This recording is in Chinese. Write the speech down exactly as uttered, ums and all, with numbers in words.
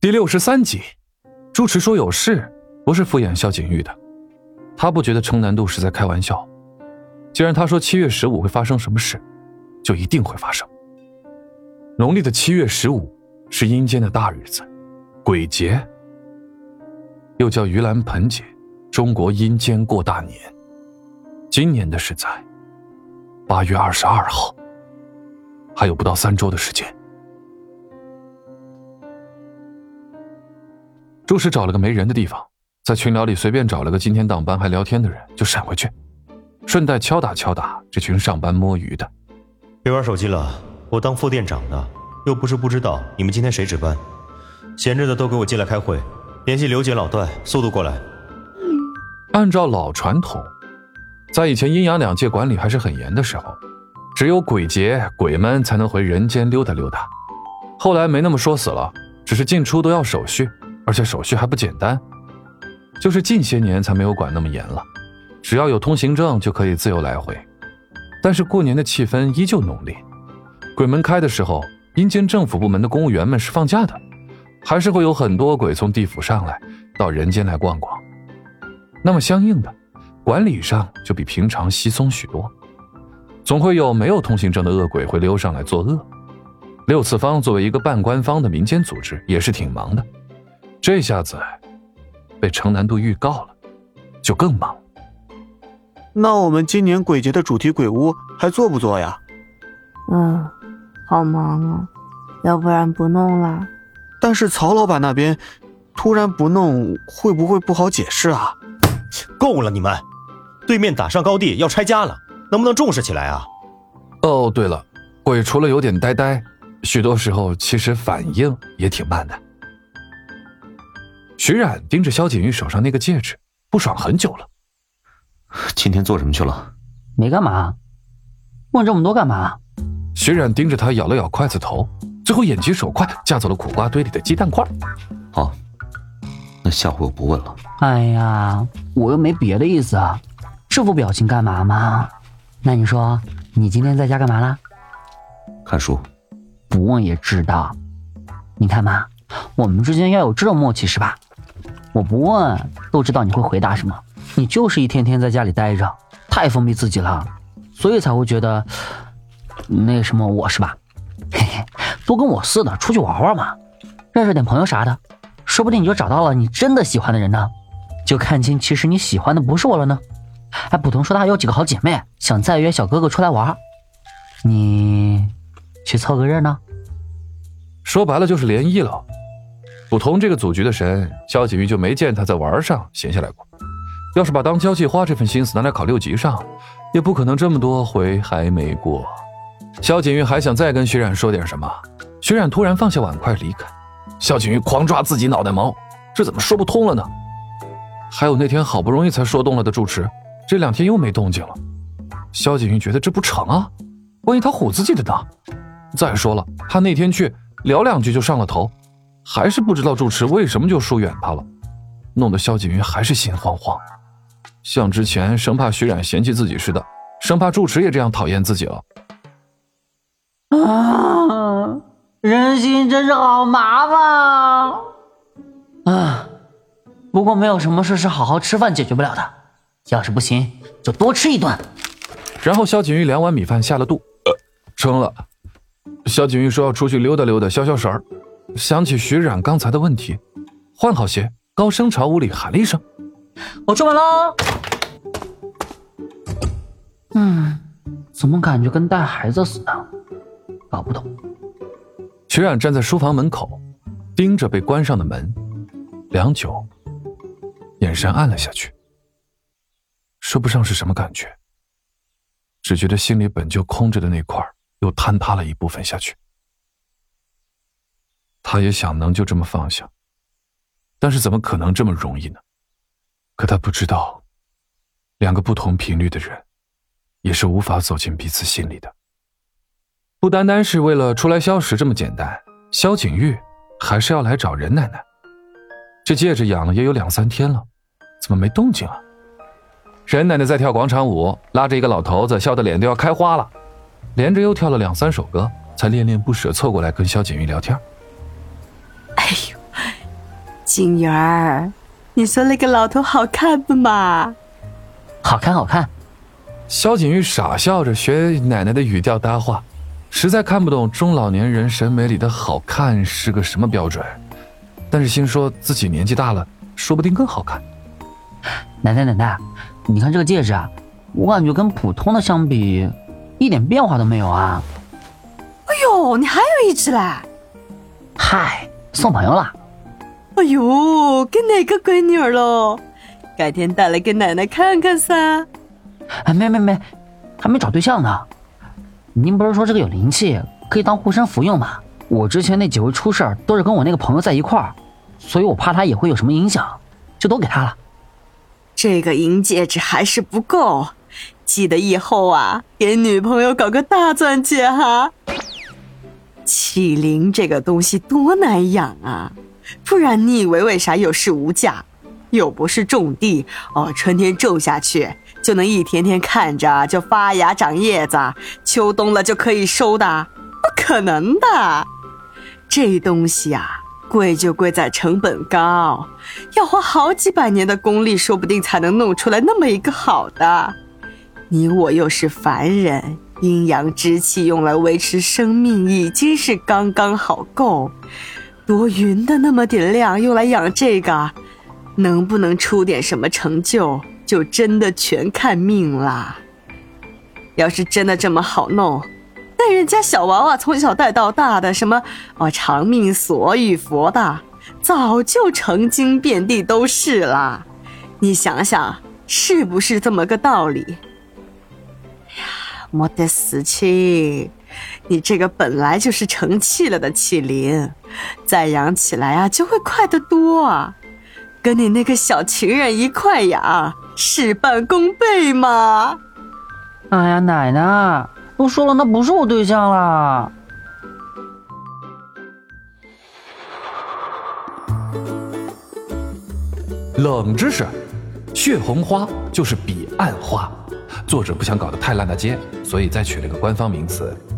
第六十三集，住持说有事，不是敷衍萧景玉的。他不觉得程南渡是在开玩笑。既然他说七月十五会发生什么事，就一定会发生。农历的七月十五是阴间的大日子，鬼节，又叫盂兰盆节，中国阴间过大年。今年的是在八月二十二号，还有不到三周的时间。住持找了个没人的地方，在群聊里随便找了个今天当班还聊天的人就闪回去，顺带敲打敲打这群上班摸鱼的。 别玩手机了，我当副店长的，又不是不知道你们今天谁值班，闲着的都给我进来开会，联系刘姐老段，速度过来。 按照老传统，在以前阴阳两界管理还是很严的时候，只有鬼节鬼们才能回人间溜达溜达。后来没那么说死了，只是进出都要手续，而且手续还不简单。就是近些年才没有管那么严了，只要有通行证就可以自由来回。但是过年的气氛依旧浓烈，鬼门开的时候，阴间政府部门的公务员们是放假的，还是会有很多鬼从地府上来到人间来逛逛。那么相应的，管理上就比平常稀松许多，总会有没有通行证的恶鬼会溜上来作恶。六次方作为一个半官方的民间组织也是挺忙的，这下子被程南渡预告了，就更忙。 那我们今年鬼节的主题鬼屋还做不做呀？ 嗯，好忙啊，要不然不弄了。 但是曹老板那边突然不弄，会不会不好解释啊？ 够了你们，对面打上高地要拆家了，能不能重视起来啊？ 哦，对了，鬼除了有点呆呆，许多时候其实反应也挺慢的。徐冉盯着萧景玉手上那个戒指，不爽很久了。 今天做什么去了？ 没干嘛。问这么多干嘛？ 徐冉盯着他咬了咬筷子头，最后眼疾手快架走了苦瓜堆里的鸡蛋块。 好，那下回我不问了。 哎呀，我又没别的意思啊，这副表情干嘛嘛？那你说你今天在家干嘛啦？ 看书。 不问也知道。你看嘛，我们之间要有这种默契是吧？我不问都知道你会回答什么，你就是一天天在家里待着，太封闭自己了，所以才会觉得那什么我是吧？嘿嘿，多跟我似的出去玩玩嘛，认识点朋友啥的，说不定你就找到了你真的喜欢的人呢，就看清其实你喜欢的不是我了呢。哎，捕童说他有几个好姐妹想再约小哥哥出来玩，你去凑个热闹。 说白了就是联谊了。捕童这个组局的神，萧景玉就没见他在玩上闲下来过。要是把当交际花这份心思拿来考六级上，也不可能这么多回还没过。萧景玉还想再跟徐冉说点什么，徐冉突然放下碗筷离开。萧景玉狂抓自己脑袋毛，这怎么说不通了呢？还有那天好不容易才说动了的住持，这两天又没动静了。萧景玉觉得这不成啊，万一他唬自己的呢？再说了，他那天去聊两句就上了头，还是不知道住持为什么就疏远他了，弄得萧景玉还是心慌慌。像之前生怕徐冉嫌弃自己似的，生怕住持也这样讨厌自己了。 啊，人心真是好麻烦啊！不过没有什么事是好好吃饭解决不了的，要是不行就多吃一顿。 然后萧景玉两碗米饭下了肚，呃，撑了。萧景玉说要出去溜达溜达消消神儿，想起徐冉刚才的问题，换好鞋，高声朝屋里喊了一声：“ 我出门喽！”嗯，怎么感觉跟带孩子似的？搞不懂。 徐冉站在书房门口，盯着被关上的门，良久，眼神暗了下去。说不上是什么感觉，只觉得心里本就空着的那块又坍塌了一部分下去。他也想能就这么放下，但是怎么可能这么容易呢？可他不知道，两个不同频率的人也是无法走进彼此心里的。不单单是为了出来消食这么简单，萧景玉还是要来找任奶奶。这戒指养了也有两三天了，怎么没动静啊？任奶奶在跳广场舞，拉着一个老头子，笑得脸都要开花了，连着又跳了两三首歌，才恋恋不舍凑过来跟萧景玉聊天。 哎呦， 景媛儿，你说那个老头好看不嘛？ 好看好看。 萧景玉傻笑着学奶奶的语调搭话，实在看不懂中老年人审美里的好看是个什么标准，但是心说自己年纪大了，说不定更好看。 奶奶奶奶，你看这个戒指啊，我感觉跟普通的相比，一点变化都没有啊。 哎呦，你还有一只嘞？ 嗨，送朋友了。 哎呦，给哪个闺女儿喽？改天带来给奶奶看看噻。 哎，没没没，还没找对象呢。您不是说这个有灵气，可以当护身符用吗？我之前那几回出事儿都是跟我那个朋友在一块儿，所以我怕他也会有什么影响，就都给他了。 这个银戒指还是不够，记得以后啊，给女朋友搞个大钻戒哈。气灵这个东西多难养啊，不然你以为为啥有市无价？又不是种地哦，春天种下去就能一天天看着就发芽长叶子，秋冬了就可以收的，不可能的。这东西啊，贵就贵在成本高，要花好几百年的功力，说不定才能弄出来那么一个好的。你我又是凡人，阴阳之气用来维持生命已经是刚刚好够，多余的那么点量用来养这个，能不能出点什么成就，就真的全看命啦。要是真的这么好弄，那人家小娃娃从小带到大的什么哦长命锁与佛的，早就成精遍地都是啦。你想想，是不是这么个道理？哎呀，没得事情，你这个本来就是成气了的气灵，再养起来啊就会快得多。跟你那个小情人一块养，事半功倍嘛。 哎呀，奶奶，都说了那不是我对象啦。 冷知识，血红花就是彼岸花，作者不想搞得太烂大街，所以再取了个官方名词